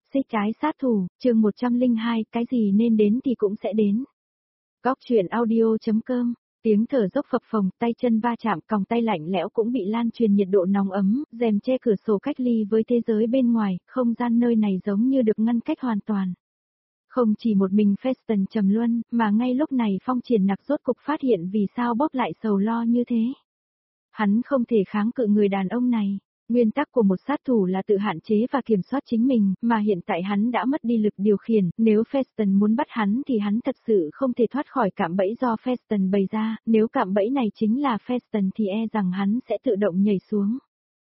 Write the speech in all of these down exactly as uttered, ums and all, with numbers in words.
Xích trái sát thủ, chương một trăm lẻ hai, cái gì nên đến thì cũng sẽ đến. Góc truyện audio.com, tiếng thở dốc phập phồng, tay chân va chạm, còng tay lạnh lẽo cũng bị lan truyền nhiệt độ nóng ấm, rèm che cửa sổ cách ly với thế giới bên ngoài, không gian nơi này giống như được ngăn cách hoàn toàn. Không chỉ một mình Feston trầm luân, mà ngay lúc này Phong Triển Nặc rốt cục phát hiện vì sao Bob lại sầu lo như thế. Hắn không thể kháng cự người đàn ông này. Nguyên tắc của một sát thủ là tự hạn chế và kiểm soát chính mình, mà hiện tại hắn đã mất đi lực điều khiển, nếu Feston muốn bắt hắn thì hắn thật sự không thể thoát khỏi cạm bẫy do Feston bày ra, nếu cạm bẫy này chính là Feston thì e rằng hắn sẽ tự động nhảy xuống.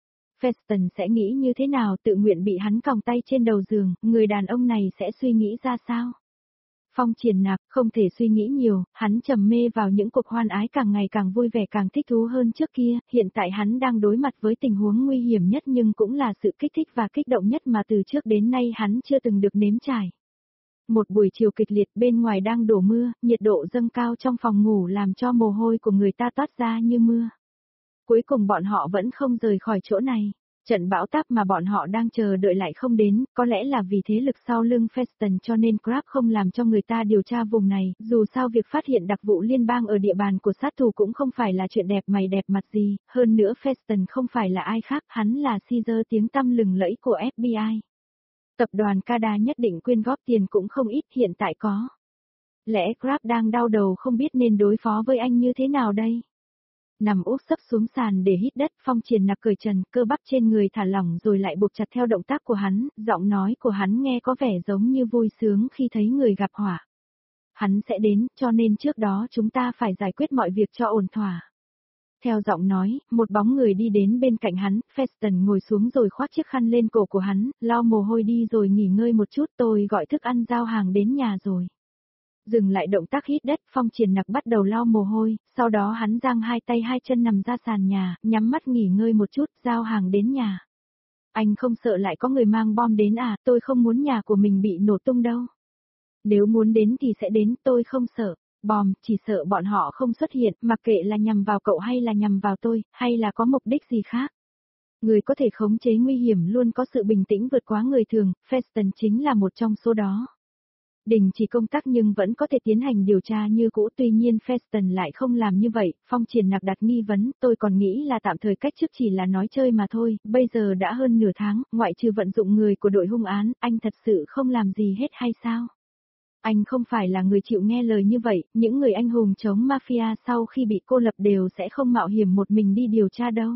Feston sẽ nghĩ như thế nào, tự nguyện bị hắn còng tay trên đầu giường, người đàn ông này sẽ suy nghĩ ra sao? Phong Triển Nặc không thể suy nghĩ nhiều, hắn trầm mê vào những cuộc hoan ái càng ngày càng vui vẻ càng thích thú hơn trước kia, hiện tại hắn đang đối mặt với tình huống nguy hiểm nhất nhưng cũng là sự kích thích và kích động nhất mà từ trước đến nay hắn chưa từng được nếm trải. Một buổi chiều kịch liệt bên ngoài đang đổ mưa, nhiệt độ dâng cao trong phòng ngủ làm cho mồ hôi của người ta toát ra như mưa. Cuối cùng bọn họ vẫn không rời khỏi chỗ này. Trận bão táp mà bọn họ đang chờ đợi lại không đến, có lẽ là vì thế lực sau lưng Feston cho nên Crab không làm cho người ta điều tra vùng này, dù sao việc phát hiện đặc vụ liên bang ở địa bàn của sát thủ cũng không phải là chuyện đẹp mày đẹp mặt gì, hơn nữa Feston không phải là ai khác, hắn là Caesar tiếng tăm lừng lẫy của ép bê i. Tập đoàn Cada nhất định quyên góp tiền cũng không ít, hiện tại có. Lẽ Crab đang đau đầu không biết nên đối phó với anh như thế nào đây? Nằm úp sấp xuống sàn để hít đất, Phong Triển Nặc cởi trần, cơ bắp trên người thả lỏng rồi lại buộc chặt theo động tác của hắn, giọng nói của hắn nghe có vẻ giống như vui sướng khi thấy người gặp họa. Hắn sẽ đến, cho nên trước đó chúng ta phải giải quyết mọi việc cho ổn thỏa. Theo giọng nói, một bóng người đi đến bên cạnh hắn, Feston ngồi xuống rồi khoác chiếc khăn lên cổ của hắn, lau mồ hôi đi rồi nghỉ ngơi một chút, tôi gọi thức ăn giao hàng đến nhà rồi. Dừng lại động tác hít đất, Phong Triển Nặc bắt đầu lau mồ hôi, sau đó hắn giang hai tay hai chân nằm ra sàn nhà, nhắm mắt nghỉ ngơi một chút, giao hàng đến nhà. Anh không sợ lại có người mang bom đến à, tôi không muốn nhà của mình bị nổ tung đâu. Nếu muốn đến thì sẽ đến, tôi không sợ. Bom, chỉ sợ bọn họ không xuất hiện, mặc kệ là nhằm vào cậu hay là nhằm vào tôi, hay là có mục đích gì khác. Người có thể khống chế nguy hiểm luôn có sự bình tĩnh vượt quá người thường, Feston chính là một trong số đó. Đình chỉ công tác nhưng vẫn có thể tiến hành điều tra như cũ, tuy nhiên Feston lại không làm như vậy, Phong Triển Nặc đặt nghi vấn, tôi còn nghĩ là tạm thời cách chức chỉ là nói chơi mà thôi, bây giờ đã hơn nửa tháng, ngoại trừ vận dụng người của đội hung án, anh thật sự không làm gì hết hay sao? Anh không phải là người chịu nghe lời như vậy, những người anh hùng chống mafia sau khi bị cô lập đều sẽ không mạo hiểm một mình đi điều tra đâu.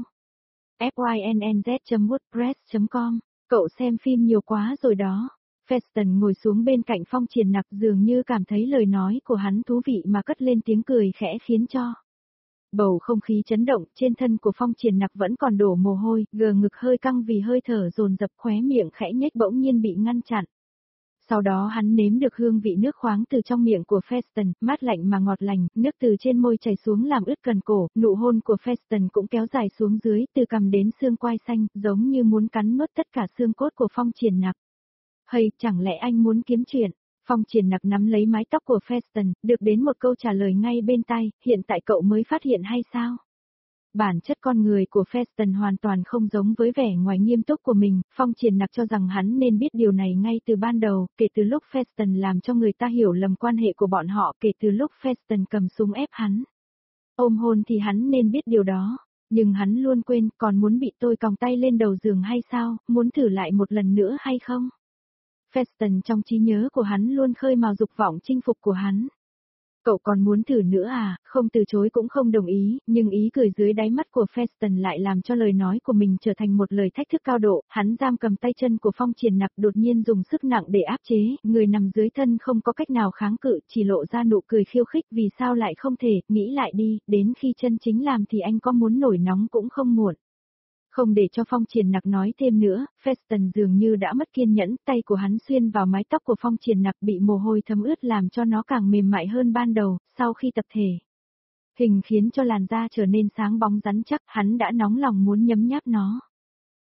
fynnz chấm wordpress chấm com, cậu xem phim nhiều quá rồi đó. Feston ngồi xuống bên cạnh Phong Triển Nặc dường như cảm thấy lời nói của hắn thú vị mà cất lên tiếng cười khẽ khiến cho bầu không khí chấn động, trên thân của Phong Triển Nặc vẫn còn đổ mồ hôi, gờ ngực hơi căng vì hơi thở dồn dập, khóe miệng khẽ nhếch bỗng nhiên bị ngăn chặn. Sau đó hắn nếm được hương vị nước khoáng từ trong miệng của Feston, mát lạnh mà ngọt lành, nước từ trên môi chảy xuống làm ướt cần cổ, nụ hôn của Feston cũng kéo dài xuống dưới, từ cằm đến xương quai xanh, giống như muốn cắn nuốt tất cả xương cốt của Phong Triển Nặc. Hay, chẳng lẽ anh muốn kiếm chuyện? Phong Triển Nặc nắm lấy mái tóc của Feston, được đến một câu trả lời ngay bên tai, hiện tại cậu mới phát hiện hay sao? Bản chất con người của Feston hoàn toàn không giống với vẻ ngoài nghiêm túc của mình, Phong Triển Nặc cho rằng hắn nên biết điều này ngay từ ban đầu, kể từ lúc Feston làm cho người ta hiểu lầm quan hệ của bọn họ, kể từ lúc Feston cầm súng ép hắn. Ôm hôn thì hắn nên biết điều đó, nhưng hắn luôn quên, còn muốn bị tôi còng tay lên đầu giường hay sao, muốn thử lại một lần nữa hay không? Feston trong trí nhớ của hắn luôn khơi mào dục vọng chinh phục của hắn. Cậu còn muốn thử nữa à, không từ chối cũng không đồng ý, nhưng ý cười dưới đáy mắt của Feston lại làm cho lời nói của mình trở thành một lời thách thức cao độ, hắn giam cầm tay chân của Phong Triển Nặc đột nhiên dùng sức nặng để áp chế, người nằm dưới thân không có cách nào kháng cự, chỉ lộ ra nụ cười khiêu khích, vì sao lại không thể, nghĩ lại đi, đến khi chân chính làm thì anh có muốn nổi nóng cũng không muộn. Không để cho Phong Triển Nặc nói thêm nữa, Feston dường như đã mất kiên nhẫn, tay của hắn xuyên vào mái tóc của Phong Triển Nặc bị mồ hôi thấm ướt làm cho nó càng mềm mại hơn ban đầu, sau khi tập thể hình khiến cho làn da trở nên sáng bóng rắn chắc, hắn đã nóng lòng muốn nhấm nháp nó.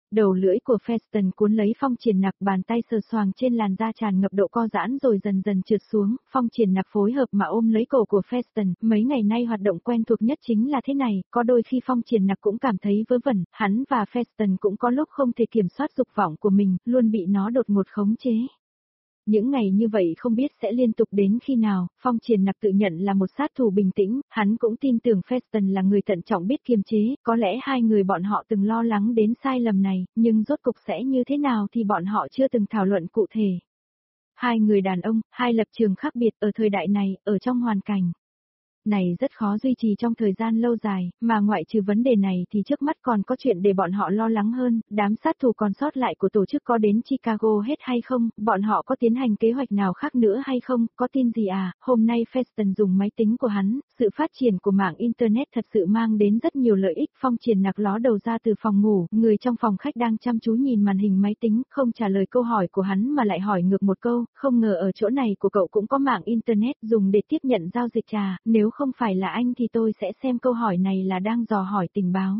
Đầu lưỡi của Feston cuốn lấy Phong Triển Nặc, bàn tay sờ soạng trên làn da tràn ngập độ co giãn rồi dần dần trượt xuống, Phong Triển Nặc phối hợp mà ôm lấy cổ của Feston, mấy ngày nay hoạt động quen thuộc nhất chính là thế này, có đôi khi Phong Triển Nặc cũng cảm thấy vớ vẩn, hắn và Feston cũng có lúc không thể kiểm soát dục vọng của mình, luôn bị nó đột ngột khống chế. Những ngày như vậy không biết sẽ liên tục đến khi nào, Phong Triển Nặc tự nhận là một sát thủ bình tĩnh, hắn cũng tin tưởng Feston là người thận trọng biết kiềm chế, có lẽ hai người bọn họ từng lo lắng đến sai lầm này, nhưng rốt cục sẽ như thế nào thì bọn họ chưa từng thảo luận cụ thể. Hai người đàn ông, hai lập trường khác biệt ở thời đại này, ở trong hoàn cảnh này rất khó duy trì trong thời gian lâu dài, mà ngoại trừ vấn đề này thì trước mắt còn có chuyện để bọn họ lo lắng hơn, đám sát thủ còn sót lại của tổ chức có đến Chicago hết hay không, bọn họ có tiến hành kế hoạch nào khác nữa hay không, có tin gì à, hôm nay Feston dùng máy tính của hắn, sự phát triển của mạng Internet thật sự mang đến rất nhiều lợi ích. Phong Triển Nặc ló đầu ra từ phòng ngủ, người trong phòng khách đang chăm chú nhìn màn hình máy tính, không trả lời câu hỏi của hắn mà lại hỏi ngược một câu, không ngờ ở chỗ này của cậu cũng có mạng Internet dùng để tiếp nhận giao dịch trà, nếu không phải là anh thì tôi sẽ xem câu hỏi này là đang dò hỏi tình báo.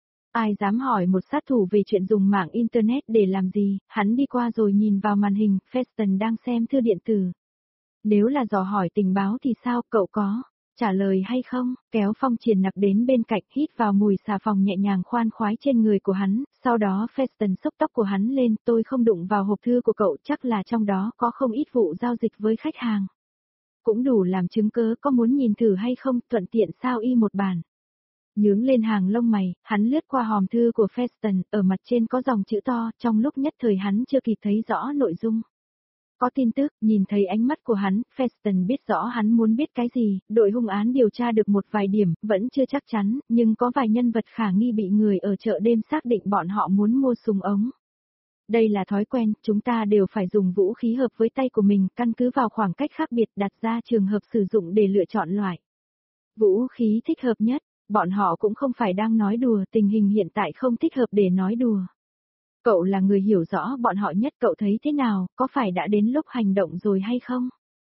Ai dám hỏi một sát thủ về chuyện dùng mạng Internet để làm gì, hắn đi qua rồi nhìn vào màn hình, Feston đang xem thư điện tử. Nếu là dò hỏi tình báo thì sao, cậu có trả lời hay không, kéo Phong Triển Nặc đến bên cạnh, hít vào mùi xà phòng nhẹ nhàng khoan khoái trên người của hắn, sau đó Feston xốc tóc của hắn lên, tôi không đụng vào hộp thư của cậu, chắc là trong đó có không ít vụ giao dịch với khách hàng. Cũng đủ làm chứng cớ, có muốn nhìn thử hay không, thuận tiện sao y một bản. Nhướng lên hàng lông mày, hắn lướt qua hòm thư của Feston, ở mặt trên có dòng chữ to, trong lúc nhất thời hắn chưa kịp thấy rõ nội dung. Có tin tức, nhìn thấy ánh mắt của hắn, Feston biết rõ hắn muốn biết cái gì, đội hung án điều tra được một vài điểm, vẫn chưa chắc chắn, nhưng có vài nhân vật khả nghi bị người ở chợ đêm xác định bọn họ muốn mua súng ống. Đây là thói quen, chúng ta đều phải dùng vũ khí hợp với tay của mình, căn cứ vào khoảng cách khác biệt đặt ra trường hợp sử dụng để lựa chọn loại vũ khí thích hợp nhất. Bọn họ cũng không phải đang nói đùa, tình hình hiện tại không thích hợp để nói đùa. Cậu là người hiểu rõ bọn họ nhất, cậu thấy thế nào, có phải đã đến lúc hành động rồi hay không?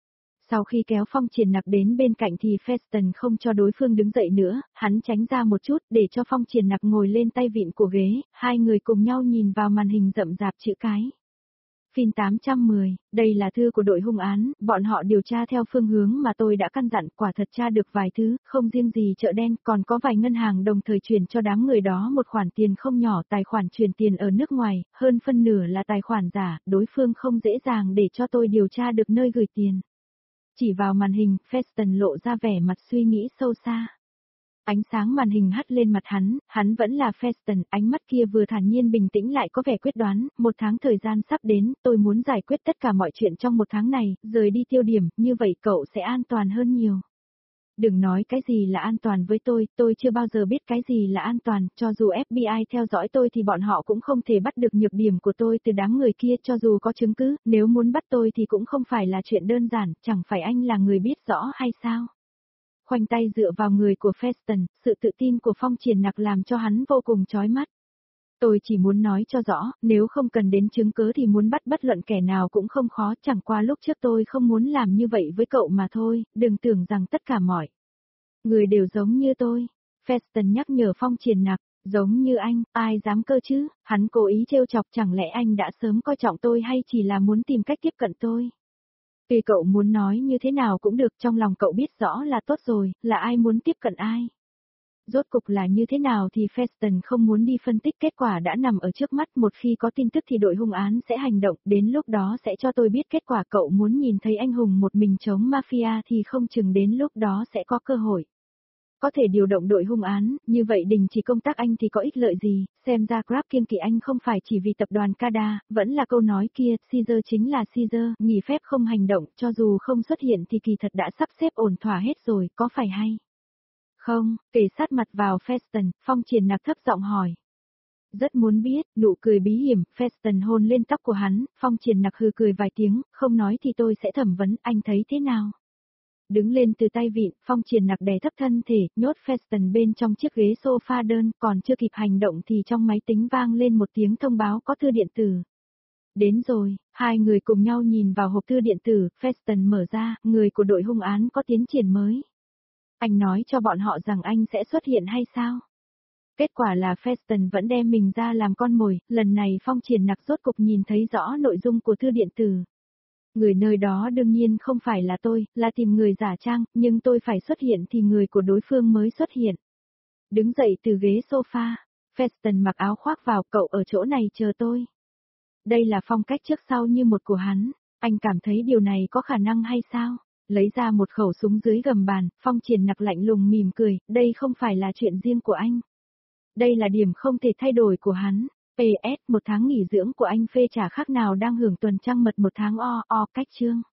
Sau khi kéo Phong Triển Nặc đến bên cạnh thì Feston không cho đối phương đứng dậy nữa, hắn tránh ra một chút để cho Phong Triển Nặc ngồi lên tay vịn của ghế, hai người cùng nhau nhìn vào màn hình rậm rạp chữ cái. Phin tám trăm mười, đây là thư của đội hung án, bọn họ điều tra theo phương hướng mà tôi đã căn dặn, quả thật tra được vài thứ, không riêng gì chợ đen, còn có vài ngân hàng đồng thời chuyển cho đám người đó một khoản tiền không nhỏ, tài khoản chuyển tiền ở nước ngoài, hơn phân nửa là tài khoản giả, đối phương không dễ dàng để cho tôi điều tra được nơi gửi tiền. Chỉ vào màn hình, Feston lộ ra vẻ mặt suy nghĩ sâu xa. Ánh sáng màn hình hắt lên mặt hắn, hắn vẫn là Feston, ánh mắt kia vừa thản nhiên bình tĩnh lại có vẻ quyết đoán, một tháng thời gian sắp đến, tôi muốn giải quyết tất cả mọi chuyện trong một tháng này, rời đi tiêu điểm, như vậy cậu sẽ an toàn hơn nhiều. Đừng nói cái gì là an toàn với tôi, tôi chưa bao giờ biết cái gì là an toàn, cho dù ép bê i theo dõi tôi thì bọn họ cũng không thể bắt được nhược điểm của tôi từ đám người kia, cho dù có chứng cứ, nếu muốn bắt tôi thì cũng không phải là chuyện đơn giản, chẳng phải anh là người biết rõ hay sao? Khoanh tay dựa vào người của Feston, sự tự tin của Phong Triển Nặc làm cho hắn vô cùng chói mắt. Tôi chỉ muốn nói cho rõ, nếu không cần đến chứng cứ thì muốn bắt bất luận kẻ nào cũng không khó, chẳng qua lúc trước tôi không muốn làm như vậy với cậu mà thôi, đừng tưởng rằng tất cả mọi người đều giống như tôi. Feston nhắc nhở Phong Triển Nặc, giống như anh, ai dám cơ chứ, hắn cố ý trêu chọc, chẳng lẽ anh đã sớm coi trọng tôi hay chỉ là muốn tìm cách tiếp cận tôi? Tùy cậu muốn nói như thế nào cũng được, trong lòng cậu biết rõ là tốt rồi, là ai muốn tiếp cận ai. Rốt cục là như thế nào thì Feston không muốn đi phân tích, kết quả đã nằm ở trước mắt, một khi có tin tức thì đội hung án sẽ hành động, đến lúc đó sẽ cho tôi biết kết quả. Cậu muốn nhìn thấy anh hùng một mình chống mafia thì không chừng đến lúc đó sẽ có cơ hội. Có thể điều động đội hung án, như vậy đình chỉ công tác anh thì có ích lợi gì, xem ra Grab kiêng kỵ anh không phải chỉ vì tập đoàn Cada, vẫn là câu nói kia, Caesar chính là Caesar, nghỉ phép không hành động, cho dù không xuất hiện thì kỳ thật đã sắp xếp ổn thỏa hết rồi, có phải hay? Không, kề sát mặt vào Feston, Phong Triển Nặc thấp giọng hỏi. Rất muốn biết, nụ cười bí hiểm, Feston hôn lên tóc của hắn, Phong Triển Nặc hừ cười vài tiếng, không nói thì tôi sẽ thẩm vấn, anh thấy thế nào? Đứng lên từ tay vịn, Phong Triển Nặc đè thấp thân thể, nhốt Feston bên trong chiếc ghế sofa đơn, còn chưa kịp hành động thì trong máy tính vang lên một tiếng thông báo có thư điện tử. Đến rồi, hai người cùng nhau nhìn vào hộp thư điện tử, Feston mở ra, người của đội hung án có tiến triển mới. Anh nói cho bọn họ rằng anh sẽ xuất hiện hay sao? Kết quả là Feston vẫn đem mình ra làm con mồi, lần này Phong Triển Nặc rốt cục nhìn thấy rõ nội dung của thư điện tử. Người nơi đó đương nhiên không phải là tôi, là tìm người giả trang, nhưng tôi phải xuất hiện thì người của đối phương mới xuất hiện. Đứng dậy từ ghế sofa, Feston mặc áo khoác vào, cậu ở chỗ này chờ tôi. Đây là phong cách trước sau như một của hắn, anh cảm thấy điều này có khả năng hay sao? Lấy ra một khẩu súng dưới gầm bàn, Phong Triển Nặc lạnh lùng mỉm cười, đây không phải là chuyện riêng của anh. Đây là điểm không thể thay đổi của hắn. pê ét một tháng nghỉ dưỡng của anh phê trả khác nào đang hưởng tuần trăng mật một tháng o o cách chương.